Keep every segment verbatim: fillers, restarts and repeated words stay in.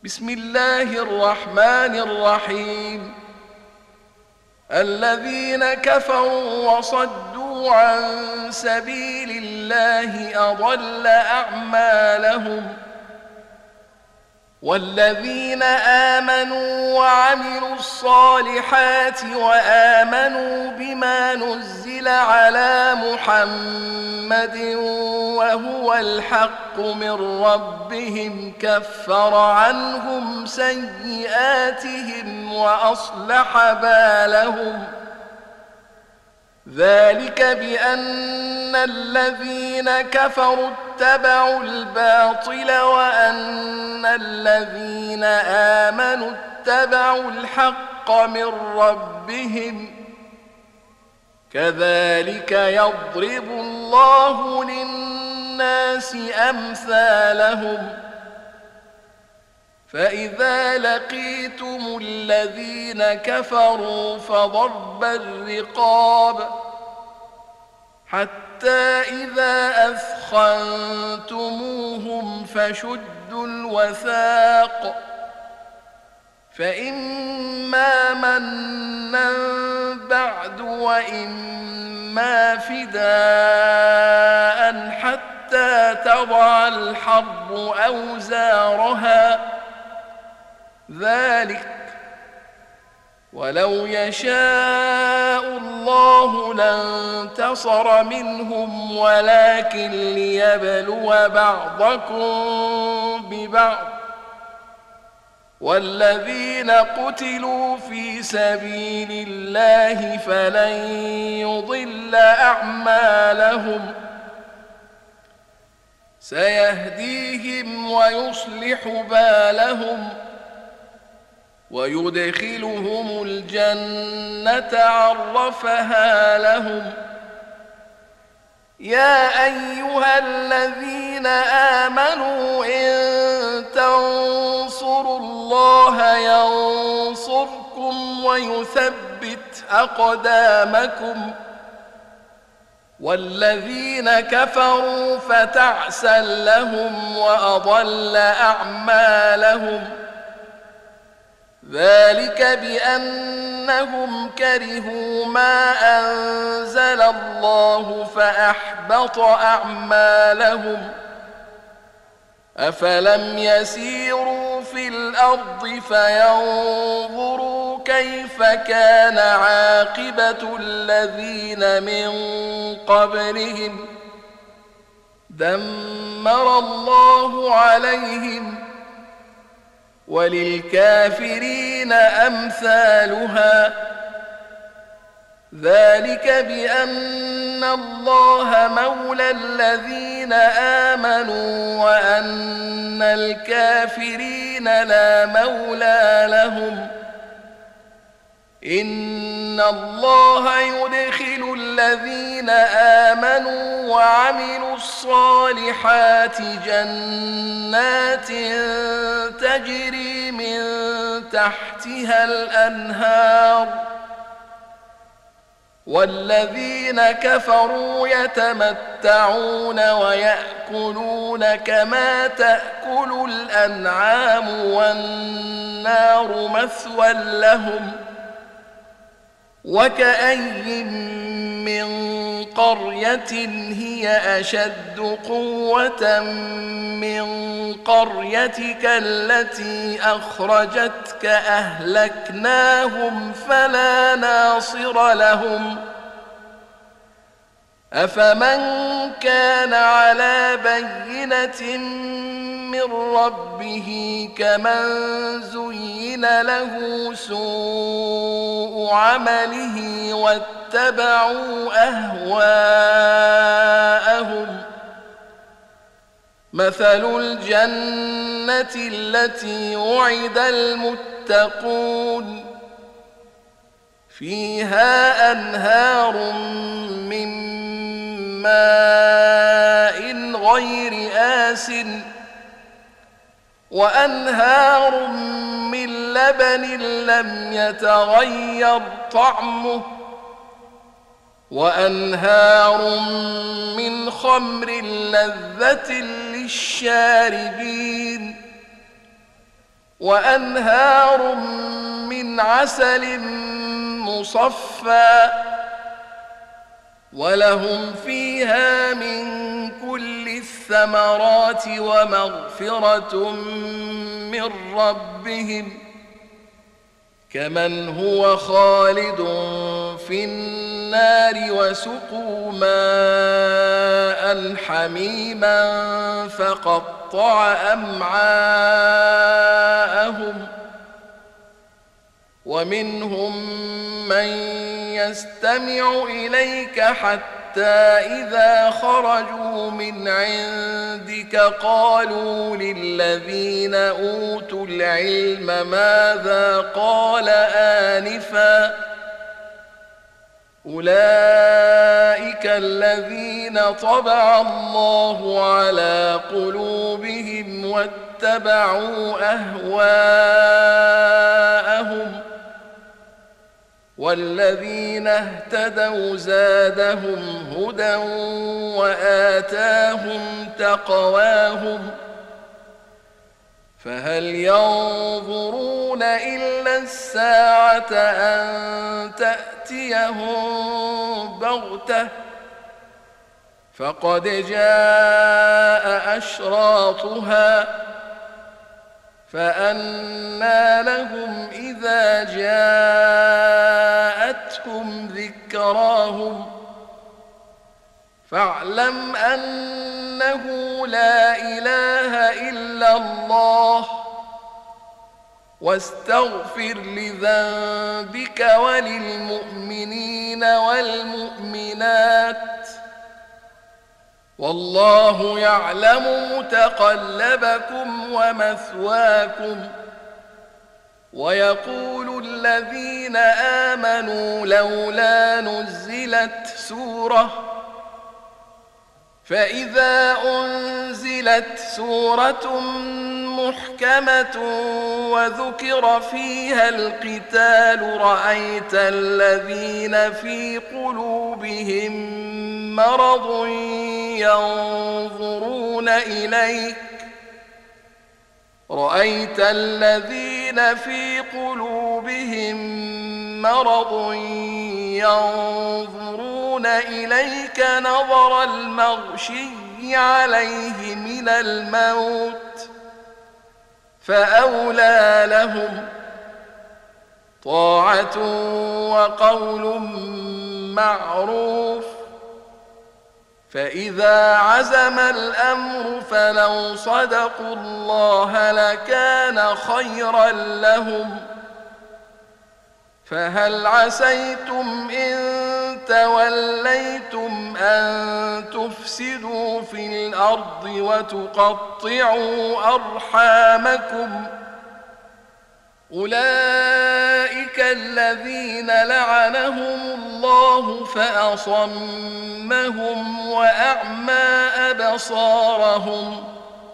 بسم الله الرحمن الرحيم. الذين كفروا وصدوا عن سبيل الله أضل أعمالهم، والذين آمنوا وعملوا الصالحات وآمنوا بما نزل على محمد وهو الحق من ربهم كفر عنهم سيئاتهم وأصلح بالهم. ذلك بأن الذين كفروا اتبعوا الباطل وأن الذين آمنوا اتبعوا الحق من ربهم، كذلك يضرب الله للناس أمثالهم. فإذا لقيتم الذين كفروا فضرب الرقاب حتى إذا أثخنتموهم فشدوا الوثاق، فإما منا بعد وإما فداء حتى تضع الحرب أوزارها. ذلك ولو يشاء الله لانتصر منهم ولكن ليبلو بعضكم ببعض، والذين قتلوا في سبيل الله فلن يضل أعمالهم، سيهديهم ويصلح بالهم ويدخلهم الجنة عرفها لهم. يا أيها الذين آمنوا إن تنصروا الله ينصركم ويثبت أقدامكم، والذين كفروا فتعسا لهم وأضل أعمالهم. ذلك بأنهم كرهوا ما أنزل الله فأحبط أعمالهم. أفلم يسيروا في الأرض فينظروا كيف كان عاقبة الذين من قبلهم، دمر الله عليهم وللكافرين أمثالها. ذلك بأن الله مولى الذين آمنوا وأن الكافرين لا مولى لهم. إن الله يدخل الذين آمنوا وعملوا الصالحات جنات تجري من تحتها الأنهار، والذين كفروا يتمتعون ويأكلون كما تأكل الأنعام والنار مثوى لهم. وكأي من قرية هي أشد قوة من قريتك التي أخرجتك أهلكناهم فلا ناصر لهم. أفمن كان على بينة من ربه كمن زين له سوء عمله واتبعوا أهواءهم. مثل الجنة التي وعد المتقون فيها أنهار من ماء غير آسن وأنهار من لبن لم يتغير طعمه وأنهار من خمر لذة للشاربين وأنهار من عسل مصفى ولهم فيها من كل الثمرات ومغفرة من ربهم كمن هو خالد في النار وسقوا ماء حميما فقطع أمعاءهم ومنهم من يستمع إليك حتى إذا خرجوا من عندك قالوا للذين أوتوا العلم ماذا قال آنفا أولئك الذين طبع الله على قلوبهم واتبعوا أهواءهم والذين اهتدوا زادهم هدى وآتاهم تقواهم فهل ينظرون إلا الساعة أن تأتيهم بغتة فقد جاء أشراطها فأنى لهم إذا جاءتهم ذكراهم فاعلم أنه لا إله إلا الله واستغفر لذنبك وللمؤمنين والمؤمنات والله يعلم متقلبكم ومثواكم ويقول الذين آمنوا لولا نزلت سورة فإذا أنزلت سورة محكمة وذكر فيها القتال رأيت الذين في قلوبهم مرض ينظرون إليك رأيت الذين في قلوبهم مرض ينظرون إليك نظر المغشي عليه من الموت فأولى لهم طاعة وقول معروف فإذا عزم الأمر فلو صدقوا الله لكان خيرا لهم فهل عسيتم إن توليتم أن تفسدوا في الأرض وتقطعوا أرحامكم أولئك الذين لعنهم الله فأصمهم وأعمى أبصارهم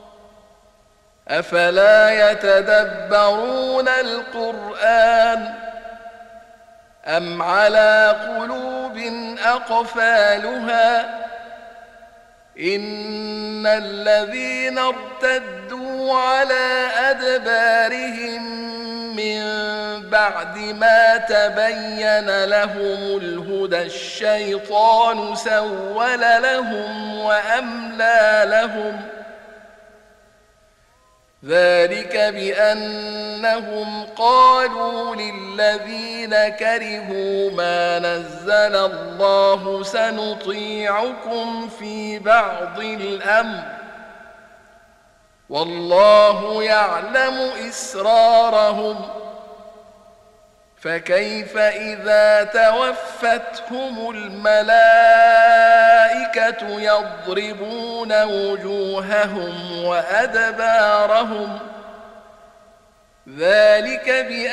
أفلا يتدبرون القرآن أم على قلوب أقفالها إن الذين ارتدوا على أدبارهم من بعد ما تبين لهم الهدى الشيطان سول لهم وأملى لهم ذلك بأنهم قالوا للذين كرهوا ما نزل الله سنطيعكم في بعض الأمر والله يعلم إسرارهم فكيف إذا توفتهم الملائكة يضربون وجوههم وأدبارهم ذلك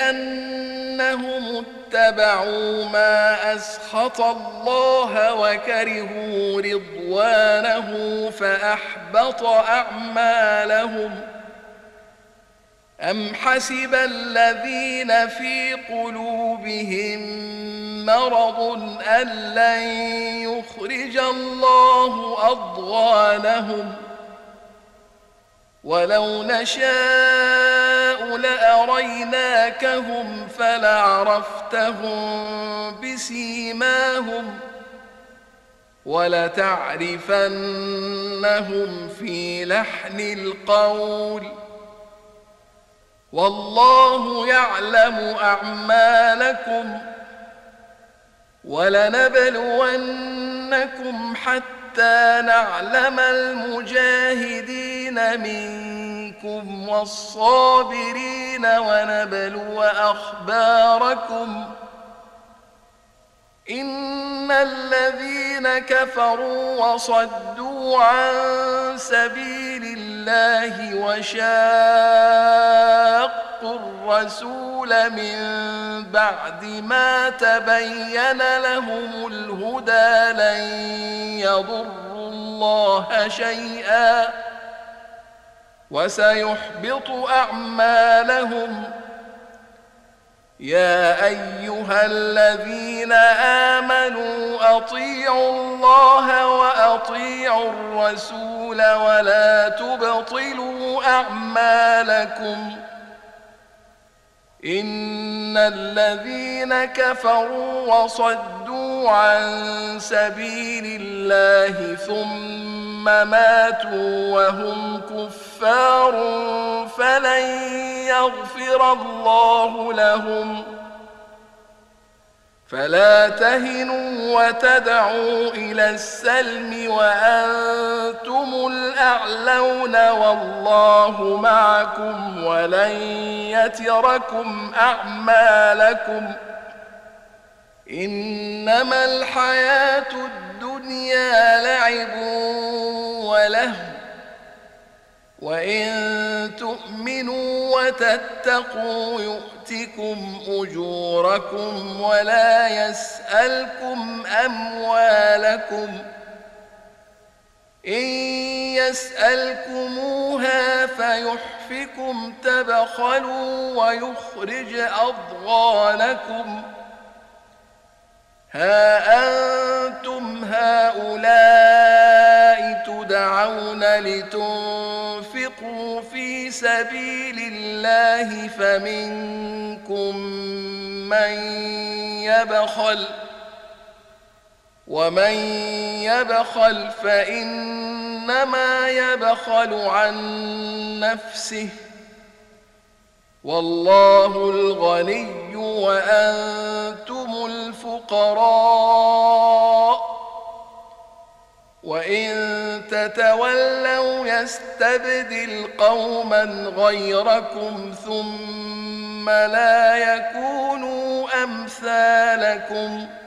بأنهم اتبعوا ما أسخط الله وكرهوا رضوانه فأحبط أعمالهم أم حسب الذين في قلوبهم مرض أن لن يخرج الله أضغانهم ولو نشاء لأريناكهم فلعرفتهم بسيماهم ولتعرفنهم في لحن القول والله يعلم أعمالكم ولنبلونكم حتى نعلم المجاهدين منكم والصابرين ونبلو أخباركم إن الذين كفروا وصدوا عن سبيل الله وشاقوا الرسول من بعد ما تبين لهم الهدى لن يضروا الله شيئا وسيحبط أعمالهم يا أيها الذين آمنوا أطيعوا الله وأطيعوا الرسول ولا تبطلوا أعمالكم إن الذين كفروا وصدوا عن سبيل الله ثم ماتوا وهم كفار فلن يغفر الله لهم فلا تهنوا وتدعوا إلى السلم وأنتم الأعلون والله معكم ولن يتركم أعمالكم إنما الحياة الدنيا لعب ولهو وإن تؤمنوا وتتقوا يؤتكم أجوركم ولا يسألكم أموالكم إن يسألكموها فيحفكم تبخلوا ويخرج أضغانكم ها أنتم هؤلاء تدعون لتنفقوا في سبيل الله فمنكم من يبخل ومن يبخل فإنما يبخل عن نفسه والله الغني وأنتم الفقراء وإن تتولوا يستبدل قوما غيركم ثم لا يكونوا أمثالكم